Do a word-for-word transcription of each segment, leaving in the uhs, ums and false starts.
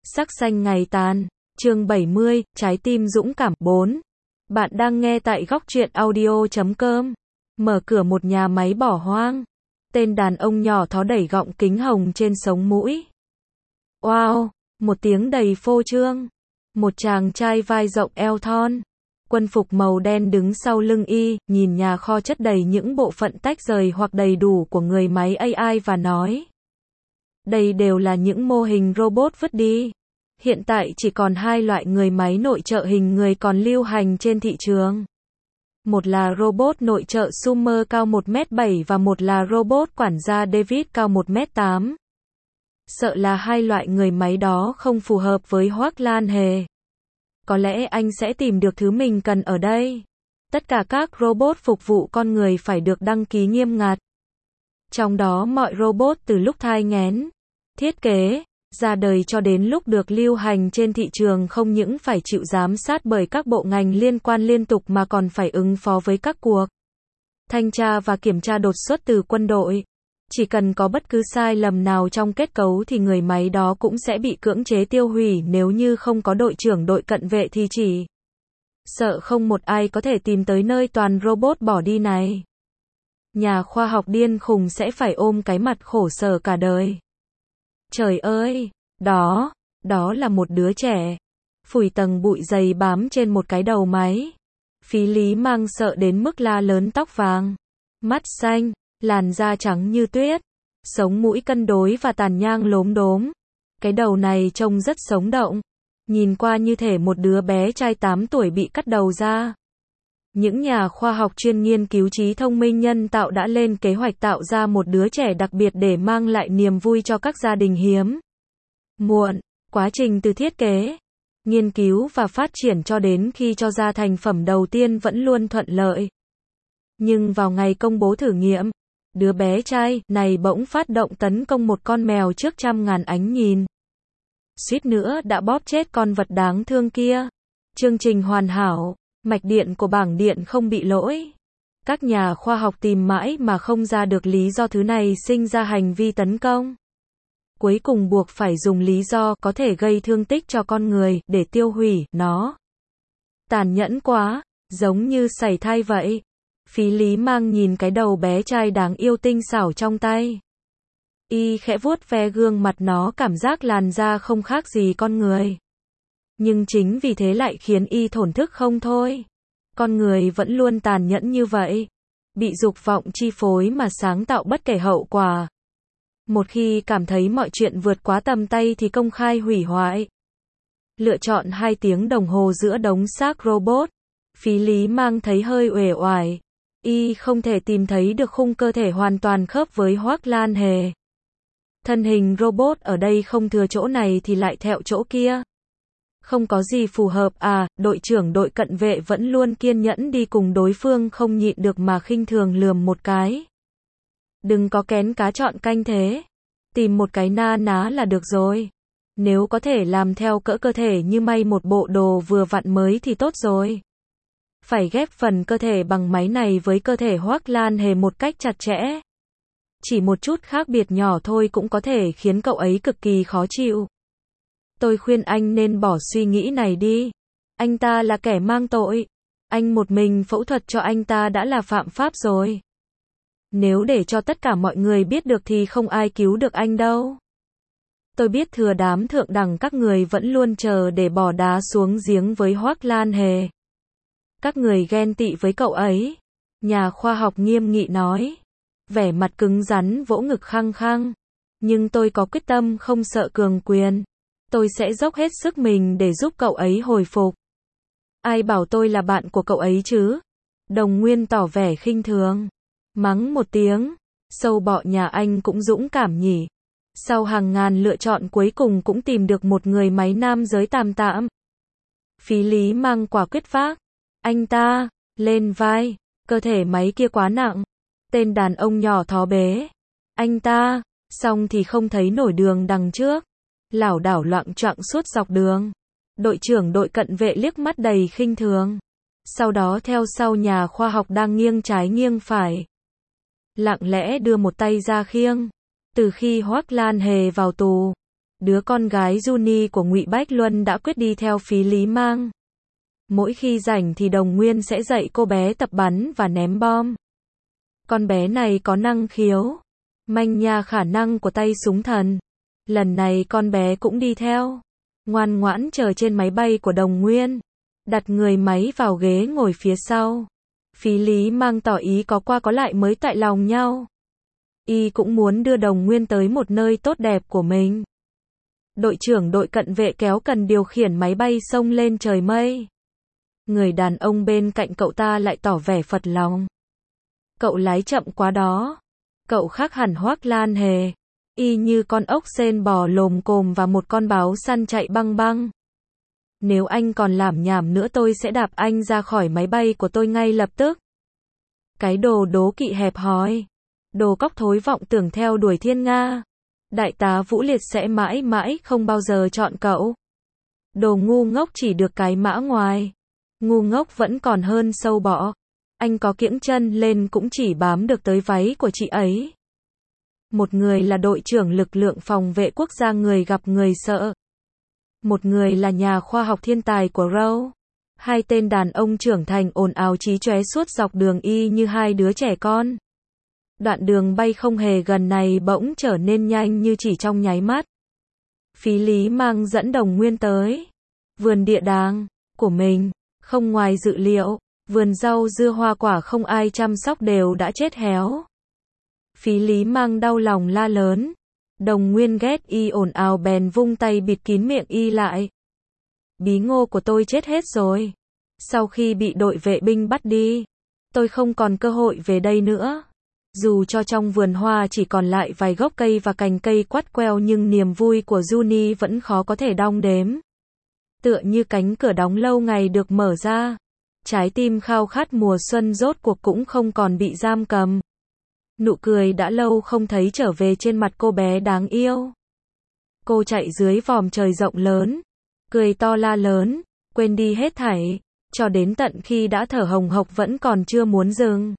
Sắc xanh ngày tàn, chương bảy mươi, trái tim dũng cảm, bốn. Bạn đang nghe tại góc truyện audio chấm com. Mở cửa một nhà máy bỏ hoang. Tên đàn ông nhỏ thó đẩy gọng kính hồng trên sống mũi. Wow, một tiếng đầy phô trương. Một chàng trai vai rộng eo thon. Quân phục màu đen đứng sau lưng y, nhìn nhà kho chất đầy những bộ phận tách rời hoặc đầy đủ của người máy a i và nói. Đây đều là những mô hình robot vứt đi. Hiện tại chỉ còn hai loại người máy nội trợ hình người còn lưu hành trên thị trường. Một là robot nội trợ Summer cao một mét bảy và một là robot quản gia David cao một mét tám. Sợ là hai loại người máy đó không phù hợp với Hoác Lan Hề. Có lẽ anh sẽ tìm được thứ mình cần ở đây. Tất cả các robot phục vụ con người phải được đăng ký nghiêm ngặt. Trong đó mọi robot từ lúc thai nghén, thiết kế, ra đời cho đến lúc được lưu hành trên thị trường không những phải chịu giám sát bởi các bộ ngành liên quan liên tục mà còn phải ứng phó với các cuộc thanh tra và kiểm tra đột xuất từ quân đội. Chỉ cần có bất cứ sai lầm nào trong kết cấu thì người máy đó cũng sẽ bị cưỡng chế tiêu hủy, nếu như không có đội trưởng đội cận vệ thì chỉ sợ không một ai có thể tìm tới nơi toàn robot bỏ đi này. Nhà khoa học điên khùng sẽ phải ôm cái mặt khổ sở cả đời. Trời ơi, đó, đó là một đứa trẻ. Phủi tầng bụi dày bám trên một cái đầu máy. Phí Lý Mang sợ đến mức la lớn, tóc vàng, mắt xanh, làn da trắng như tuyết, sống mũi cân đối và tàn nhang lốm đốm. Cái đầu này trông rất sống động, nhìn qua như thể một đứa bé trai tám tuổi bị cắt đầu ra. Những nhà khoa học chuyên nghiên cứu trí thông minh nhân tạo đã lên kế hoạch tạo ra một đứa trẻ đặc biệt để mang lại niềm vui cho các gia đình hiếm muộn. Quá trình từ thiết kế, nghiên cứu và phát triển cho đến khi cho ra thành phẩm đầu tiên vẫn luôn thuận lợi. Nhưng vào ngày công bố thử nghiệm, đứa bé trai này bỗng phát động tấn công một con mèo trước trăm ngàn ánh nhìn. Suýt nữa đã bóp chết con vật đáng thương kia. Chương trình hoàn hảo. Mạch điện của bảng điện không bị lỗi. Các nhà khoa học tìm mãi mà không ra được lý do thứ này sinh ra hành vi tấn công. Cuối cùng buộc phải dùng lý do có thể gây thương tích cho con người để tiêu hủy nó. Tàn nhẫn quá, giống như sảy thai vậy. Phí Lý Mang nhìn cái đầu bé trai đáng yêu tinh xảo trong tay. Y khẽ vuốt ve gương mặt nó, cảm giác làn da không khác gì con người. Nhưng chính vì thế lại khiến y thổn thức không thôi. Con người vẫn luôn tàn nhẫn như vậy. Bị dục vọng chi phối mà sáng tạo bất kể hậu quả. Một khi cảm thấy mọi chuyện vượt quá tầm tay thì công khai hủy hoại. Lựa chọn hai tiếng đồng hồ giữa đống xác robot. Phí Lý Mang thấy hơi uể oải. Y không thể tìm thấy được khung cơ thể hoàn toàn khớp với Hoác Lan Hề. Thân hình robot ở đây không thừa chỗ này thì lại thẹo chỗ kia. Không có gì phù hợp à, đội trưởng đội cận vệ vẫn luôn kiên nhẫn đi cùng đối phương, không nhịn được mà khinh thường lườm một cái. Đừng có kén cá chọn canh thế. Tìm một cái na ná là được rồi. Nếu có thể làm theo cỡ cơ thể như may một bộ đồ vừa vặn mới thì tốt rồi. Phải ghép phần cơ thể bằng máy này với cơ thể Hoác Lan Hề một cách chặt chẽ. Chỉ một chút khác biệt nhỏ thôi cũng có thể khiến cậu ấy cực kỳ khó chịu. Tôi khuyên anh nên bỏ suy nghĩ này đi. Anh ta là kẻ mang tội. Anh một mình phẫu thuật cho anh ta đã là phạm pháp rồi. Nếu để cho tất cả mọi người biết được thì không ai cứu được anh đâu. Tôi biết thừa đám thượng đẳng các người vẫn luôn chờ để bỏ đá xuống giếng với Hoác Lan Hề. Các người ghen tị với cậu ấy. Nhà khoa học nghiêm nghị nói. Vẻ mặt cứng rắn vỗ ngực khăng khăng. Nhưng tôi có quyết tâm không sợ cường quyền. Tôi sẽ dốc hết sức mình để giúp cậu ấy hồi phục. Ai bảo tôi là bạn của cậu ấy chứ? Đồng Nguyên tỏ vẻ khinh thường. Mắng một tiếng. Sâu bọ nhà anh cũng dũng cảm nhỉ. Sau hàng ngàn lựa chọn cuối cùng cũng tìm được một người máy nam giới tạm tạm. Phí Lý Mang quả quyết vác anh ta lên vai. Cơ thể máy kia quá nặng. Tên đàn ông nhỏ thó bế anh ta, xong thì không thấy nổi đường đằng trước. Lảo đảo loạng choạng suốt dọc đường. Đội trưởng đội cận vệ liếc mắt đầy khinh thường. Sau đó theo sau nhà khoa học đang nghiêng trái nghiêng phải. Lặng lẽ đưa một tay ra khiêng. Từ khi Hoác Lan Hề vào tù, Đứa con gái Juni của Ngụy Bách Luân đã quyết đi theo Phí Lý Mang. Mỗi khi rảnh thì Đồng Nguyên sẽ dạy cô bé tập bắn và ném bom. Con bé này có năng khiếu, manh nha khả năng của tay súng thần. Lần này con bé cũng đi theo, ngoan ngoãn chờ trên máy bay của Đồng Nguyên, đặt người máy vào ghế ngồi phía sau. Phí Lý Mang tỏ ý có qua có lại mới tại lòng nhau. Y cũng muốn đưa Đồng Nguyên tới một nơi tốt đẹp của mình. Đội trưởng đội cận vệ kéo cần điều khiển máy bay xông lên trời mây. Người đàn ông bên cạnh cậu ta lại tỏ vẻ phật lòng. Cậu lái chậm quá đó. Cậu khác hẳn Hoác Lan Hề. Y như con ốc sên bò lồm cồm và một con báo săn chạy băng băng. Nếu anh còn lảm nhảm nữa tôi sẽ đạp anh ra khỏi máy bay của tôi ngay lập tức. Cái đồ đố kỵ hẹp hòi. Đồ cóc thối vọng tưởng theo đuổi thiên nga. Đại tá Vũ Liệt sẽ mãi mãi không bao giờ chọn cậu. Đồ ngu ngốc chỉ được cái mã ngoài. Ngu ngốc vẫn còn hơn sâu bọ. Anh có kiễng chân lên cũng chỉ bám được tới váy của chị ấy. Một người là đội trưởng lực lượng phòng vệ quốc gia người gặp người sợ. Một người là nhà khoa học thiên tài của Roe. Hai tên đàn ông trưởng thành ồn ào chí chóe suốt dọc đường y như hai đứa trẻ con. Đoạn đường bay không hề gần này bỗng trở nên nhanh như chỉ trong nháy mắt. Phí Lý Mang dẫn Đồng Nguyên tới vườn địa đàng của mình. Không ngoài dự liệu, vườn rau dưa hoa quả không ai chăm sóc đều đã chết héo. Phí Lý Mang đau lòng la lớn. Đồng Nguyên ghét y ồn ào bèn vung tay bịt kín miệng y lại. Bí ngô của tôi chết hết rồi. Sau khi bị đội vệ binh bắt đi, tôi không còn cơ hội về đây nữa. Dù cho trong vườn hoa chỉ còn lại vài gốc cây và cành cây quắt queo nhưng niềm vui của Juni vẫn khó có thể đong đếm. Tựa như cánh cửa đóng lâu ngày được mở ra. Trái tim khao khát mùa xuân rốt cuộc cũng không còn bị giam cầm. Nụ cười đã lâu không thấy trở về trên mặt cô bé đáng yêu. Cô chạy dưới vòm trời rộng lớn, cười to la lớn, quên đi hết thảy, cho đến tận khi đã thở hồng hộc vẫn còn chưa muốn dừng.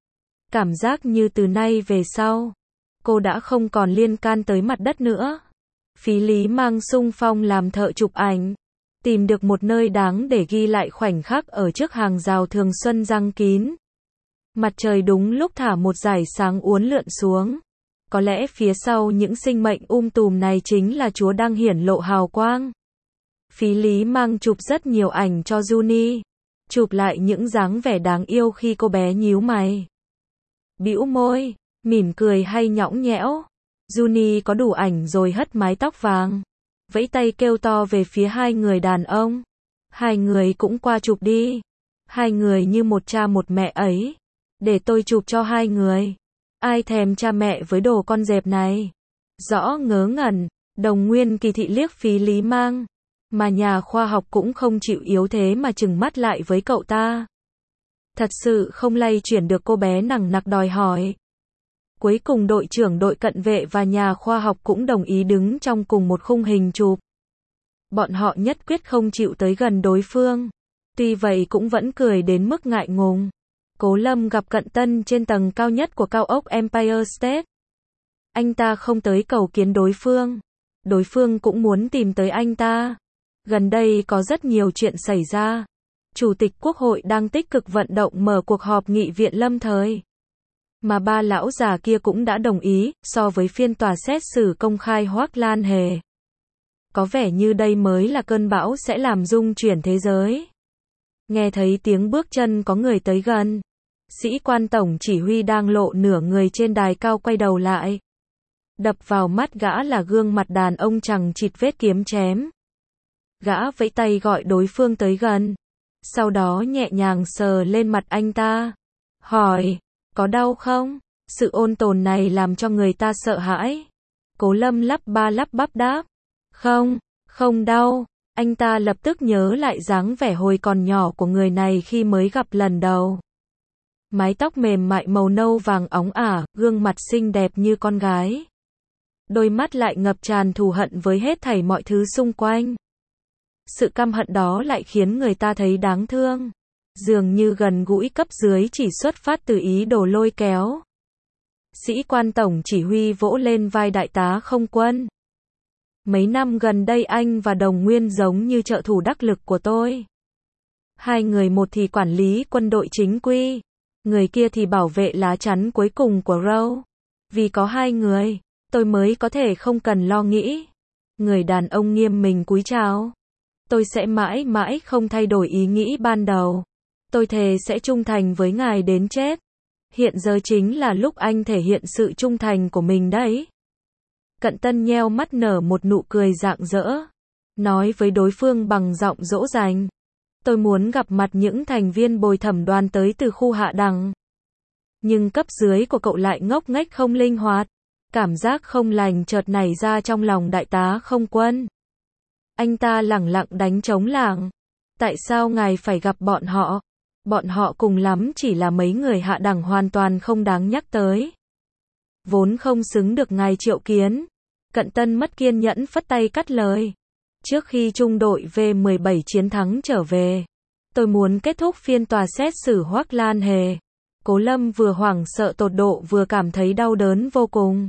Cảm giác như từ nay về sau, cô đã không còn liên can tới mặt đất nữa. Phí Lý Mang xung phong làm thợ chụp ảnh, tìm được một nơi đáng để ghi lại khoảnh khắc ở trước hàng rào thường xuân răng kín. Mặt trời đúng lúc thả một dải sáng uốn lượn xuống. Có lẽ phía sau những sinh mệnh um tùm này chính là Chúa đang hiển lộ hào quang. Phí Lý Mang chụp rất nhiều ảnh cho Juni. Chụp lại những dáng vẻ đáng yêu khi cô bé nhíu mày, bĩu môi, mỉm cười hay nhõng nhẽo. Juni có đủ ảnh rồi hất mái tóc vàng, vẫy tay kêu to về phía hai người đàn ông. Hai người cũng qua chụp đi. Hai người như một cha một mẹ ấy. Để tôi chụp cho hai người. Ai thèm cha mẹ với đồ con dẹp này. Rõ ngớ ngẩn, Đồng Nguyên kỳ thị liếc Phí Lý Mang. Mà nhà khoa học cũng không chịu yếu thế mà trừng mắt lại với cậu ta. Thật sự không lay chuyển được cô bé nằng nặc đòi hỏi. Cuối cùng đội trưởng đội cận vệ và nhà khoa học cũng đồng ý đứng trong cùng một khung hình chụp. Bọn họ nhất quyết không chịu tới gần đối phương. Tuy vậy cũng vẫn cười đến mức ngại ngùng. Cố Lâm gặp Cận Tân trên tầng cao nhất của cao ốc Empire State. Anh ta không tới cầu kiến đối phương. Đối phương cũng muốn tìm tới anh ta. Gần đây có rất nhiều chuyện xảy ra. Chủ tịch Quốc hội đang tích cực vận động mở cuộc họp nghị viện lâm thời. Mà ba lão già kia cũng đã đồng ý, so với phiên tòa xét xử công khai Hoác Lan Hề. Có vẻ như đây mới là cơn bão sẽ làm rung chuyển thế giới. Nghe thấy tiếng bước chân có người tới gần. Sĩ quan tổng chỉ huy đang lộ nửa người trên đài cao quay đầu lại. Đập vào mắt gã là gương mặt đàn ông chằng chịt vết kiếm chém. Gã vẫy tay gọi đối phương tới gần. Sau đó nhẹ nhàng sờ lên mặt anh ta. Hỏi, có đau không? Sự ôn tồn này làm cho người ta sợ hãi. Cố Lâm lắp ba lắp bắp đáp. Không, không đau. Anh ta lập tức nhớ lại dáng vẻ hồi còn nhỏ của người này khi mới gặp lần đầu. Mái tóc mềm mại màu nâu vàng óng ả, gương mặt xinh đẹp như con gái. Đôi mắt lại ngập tràn thù hận với hết thảy mọi thứ xung quanh. Sự căm hận đó lại khiến người ta thấy đáng thương. Dường như gần gũi cấp dưới chỉ xuất phát từ ý đồ lôi kéo. Sĩ quan tổng chỉ huy vỗ lên vai đại tá không quân. Mấy năm gần đây anh và Đồng Nguyên giống như trợ thủ đắc lực của tôi. Hai người một thì quản lý quân đội chính quy, người kia thì bảo vệ lá chắn cuối cùng của Row. Vì có hai người, tôi mới có thể không cần lo nghĩ. Người đàn ông nghiêm mình cúi chào. Tôi sẽ mãi mãi không thay đổi ý nghĩ ban đầu. Tôi thề sẽ trung thành với ngài đến chết. Hiện giờ chính là lúc anh thể hiện sự trung thành của mình đấy. Cận Tân nheo mắt nở một nụ cười rạng rỡ. Nói với đối phương bằng giọng dỗ dành. Tôi muốn gặp mặt những thành viên bồi thẩm đoàn tới từ khu hạ đẳng. Nhưng cấp dưới của cậu lại ngốc nghếch không linh hoạt. Cảm giác không lành chợt nảy ra trong lòng đại tá Không Quân. Anh ta lẳng lặng đánh trống lảng. Tại sao ngài phải gặp bọn họ? Bọn họ cùng lắm chỉ là mấy người hạ đẳng hoàn toàn không đáng nhắc tới. Vốn không xứng được ngài triệu kiến. Cận Tân mất kiên nhẫn phất tay cắt lời. Trước khi trung đội V mười bảy chiến thắng trở về, tôi muốn kết thúc phiên tòa xét xử Hoắc Lan Hề. Cố Lâm vừa hoảng sợ tột độ vừa cảm thấy đau đớn vô cùng.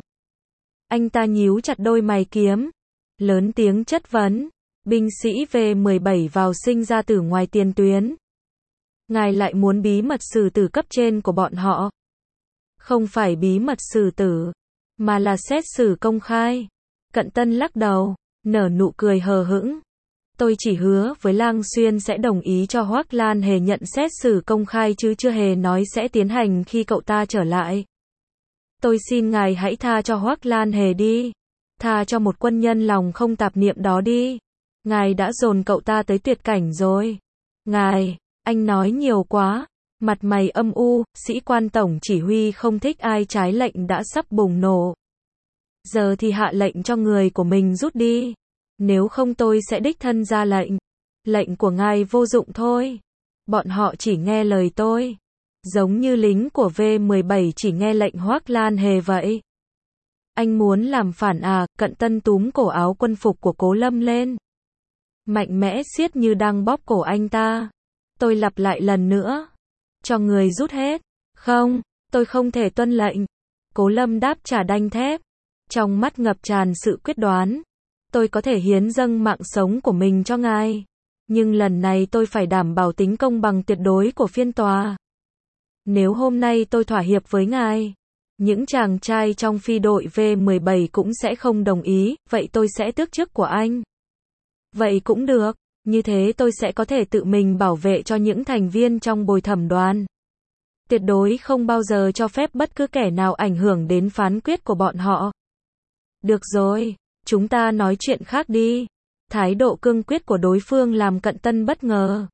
Anh ta nhíu chặt đôi mày kiếm, lớn tiếng chất vấn. Binh sĩ V mười bảy vào sinh ra tử ngoài tiền tuyến. Ngài lại muốn bí mật xử tử cấp trên của bọn họ. Không phải bí mật xử tử, mà là xét xử công khai. Cận Tân lắc đầu, nở nụ cười hờ hững. Tôi chỉ hứa với Lang Xuyên sẽ đồng ý cho Hoắc Lan Hề nhận xét xử công khai chứ chưa hề nói sẽ tiến hành khi cậu ta trở lại. Tôi xin ngài hãy tha cho Hoắc Lan Hề đi. Tha cho một quân nhân lòng không tạp niệm đó đi. Ngài đã dồn cậu ta tới tuyệt cảnh rồi. Ngài, anh nói nhiều quá. Mặt mày âm u, sĩ quan tổng chỉ huy không thích ai trái lệnh đã sắp bùng nổ. Giờ thì hạ lệnh cho người của mình rút đi. Nếu không tôi sẽ đích thân ra lệnh. Lệnh của ngài vô dụng thôi. Bọn họ chỉ nghe lời tôi. Giống như lính của V mười bảy chỉ nghe lệnh Hoắc Lan Hề vậy. Anh muốn làm phản à? Cận Tân túm cổ áo quân phục của Cố Lâm lên. Mạnh mẽ siết như đang bóp cổ anh ta. Tôi lặp lại lần nữa. Cho người rút hết. Không, tôi không thể tuân lệnh. Cố Lâm đáp trả đanh thép. Trong mắt ngập tràn sự quyết đoán. Tôi có thể hiến dâng mạng sống của mình cho ngài. Nhưng lần này tôi phải đảm bảo tính công bằng tuyệt đối của phiên tòa. Nếu hôm nay tôi thỏa hiệp với ngài, những chàng trai trong phi đội V mười bảy cũng sẽ không đồng ý, vậy tôi sẽ tước chức của anh. Vậy cũng được, như thế tôi sẽ có thể tự mình bảo vệ cho những thành viên trong bồi thẩm đoàn. Tuyệt đối không bao giờ cho phép bất cứ kẻ nào ảnh hưởng đến phán quyết của bọn họ. Được rồi, chúng ta nói chuyện khác đi. Thái độ cương quyết của đối phương làm Cận Tân bất ngờ.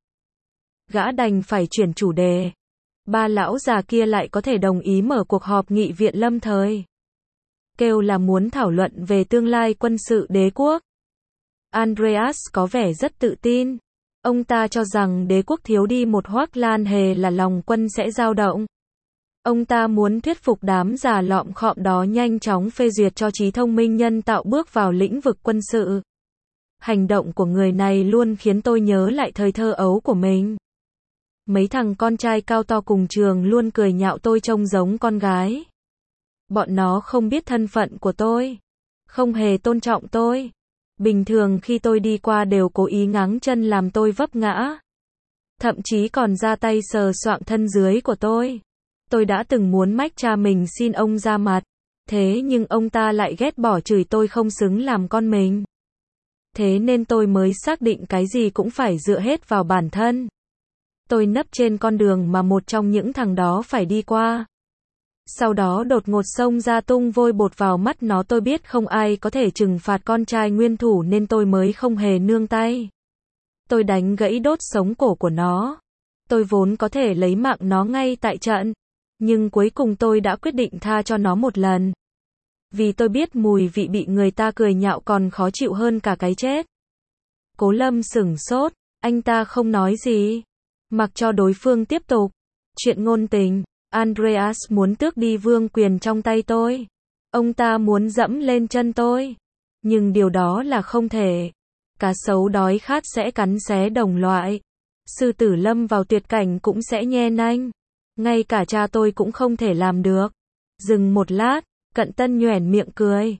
Gã đành phải chuyển chủ đề. Ba lão già kia lại có thể đồng ý mở cuộc họp nghị viện lâm thời. Kêu là muốn thảo luận về tương lai quân sự đế quốc. Andreas có vẻ rất tự tin. Ông ta cho rằng đế quốc thiếu đi một Hoắc Lan Hề là lòng quân sẽ dao động. Ông ta muốn thuyết phục đám già lọm khọm đó nhanh chóng phê duyệt cho trí thông minh nhân tạo bước vào lĩnh vực quân sự. Hành động của người này luôn khiến tôi nhớ lại thời thơ ấu của mình. Mấy thằng con trai cao to cùng trường luôn cười nhạo tôi trông giống con gái. Bọn nó không biết thân phận của tôi. Không hề tôn trọng tôi. Bình thường khi tôi đi qua đều cố ý ngáng chân làm tôi vấp ngã. Thậm chí còn ra tay sờ soạng thân dưới của tôi. Tôi đã từng muốn mách cha mình xin ông ra mặt. Thế nhưng ông ta lại ghét bỏ chửi tôi không xứng làm con mình. Thế nên tôi mới xác định cái gì cũng phải dựa hết vào bản thân. Tôi nấp trên con đường mà một trong những thằng đó phải đi qua. Sau đó đột ngột xông ra tung vôi bột vào mắt nó. Tôi biết không ai có thể trừng phạt con trai nguyên thủ nên tôi mới không hề nương tay. Tôi đánh gãy đốt sống cổ của nó. Tôi vốn có thể lấy mạng nó ngay tại trận. Nhưng cuối cùng tôi đã quyết định tha cho nó một lần. Vì tôi biết mùi vị bị người ta cười nhạo còn khó chịu hơn cả cái chết. Cố Lâm sửng sốt. Anh ta không nói gì. Mặc cho đối phương tiếp tục. Chuyện ngôn tình. Andreas muốn tước đi vương quyền trong tay tôi. Ông ta muốn dẫm lên chân tôi. Nhưng điều đó là không thể. Cá sấu đói khát sẽ cắn xé đồng loại. Sư tử lâm vào tuyệt cảnh cũng sẽ nhe nanh. Ngay cả cha tôi cũng không thể làm được. Dừng một lát, Cận Tân nhoẻn miệng cười.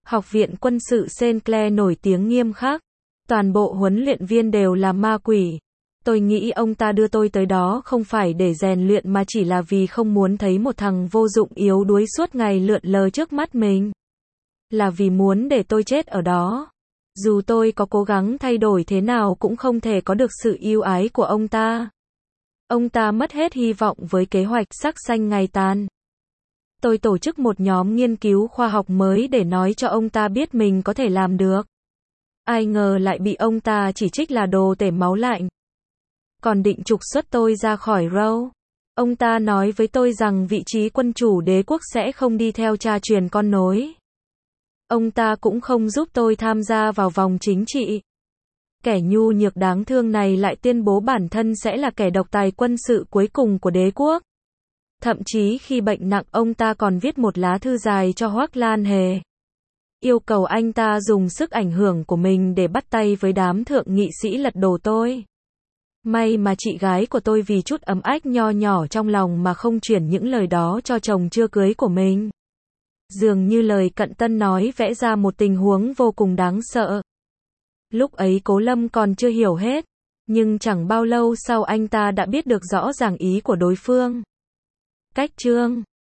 Học viện quân sự Saint Clair nổi tiếng nghiêm khắc. Toàn bộ huấn luyện viên đều là ma quỷ. Tôi nghĩ ông ta đưa tôi tới đó không phải để rèn luyện mà chỉ là vì không muốn thấy một thằng vô dụng yếu đuối suốt ngày lượn lờ trước mắt mình. Là vì muốn để tôi chết ở đó. Dù tôi có cố gắng thay đổi thế nào cũng không thể có được sự yêu ái của ông ta. Ông ta mất hết hy vọng với kế hoạch sắc xanh ngày tàn. Tôi tổ chức một nhóm nghiên cứu khoa học mới để nói cho ông ta biết mình có thể làm được. Ai ngờ lại bị ông ta chỉ trích là đồ tể máu lạnh. Còn định trục xuất tôi ra khỏi Row. Ông ta nói với tôi rằng vị trí quân chủ đế quốc sẽ không đi theo cha truyền con nối. Ông ta cũng không giúp tôi tham gia vào vòng chính trị. Kẻ nhu nhược đáng thương này lại tuyên bố bản thân sẽ là kẻ độc tài quân sự cuối cùng của đế quốc. Thậm chí khi bệnh nặng ông ta còn viết một lá thư dài cho Hoắc Lan Hề. Yêu cầu anh ta dùng sức ảnh hưởng của mình để bắt tay với đám thượng nghị sĩ lật đổ tôi. May mà chị gái của tôi vì chút ấm ách nho nhỏ trong lòng mà không chuyển những lời đó cho chồng chưa cưới của mình. Dường như lời cận tân nói vẽ ra một tình huống vô cùng đáng sợ. Lúc ấy Cố Lâm còn chưa hiểu hết, nhưng chẳng bao lâu sau anh ta đã biết được rõ ràng ý của đối phương. Cách chương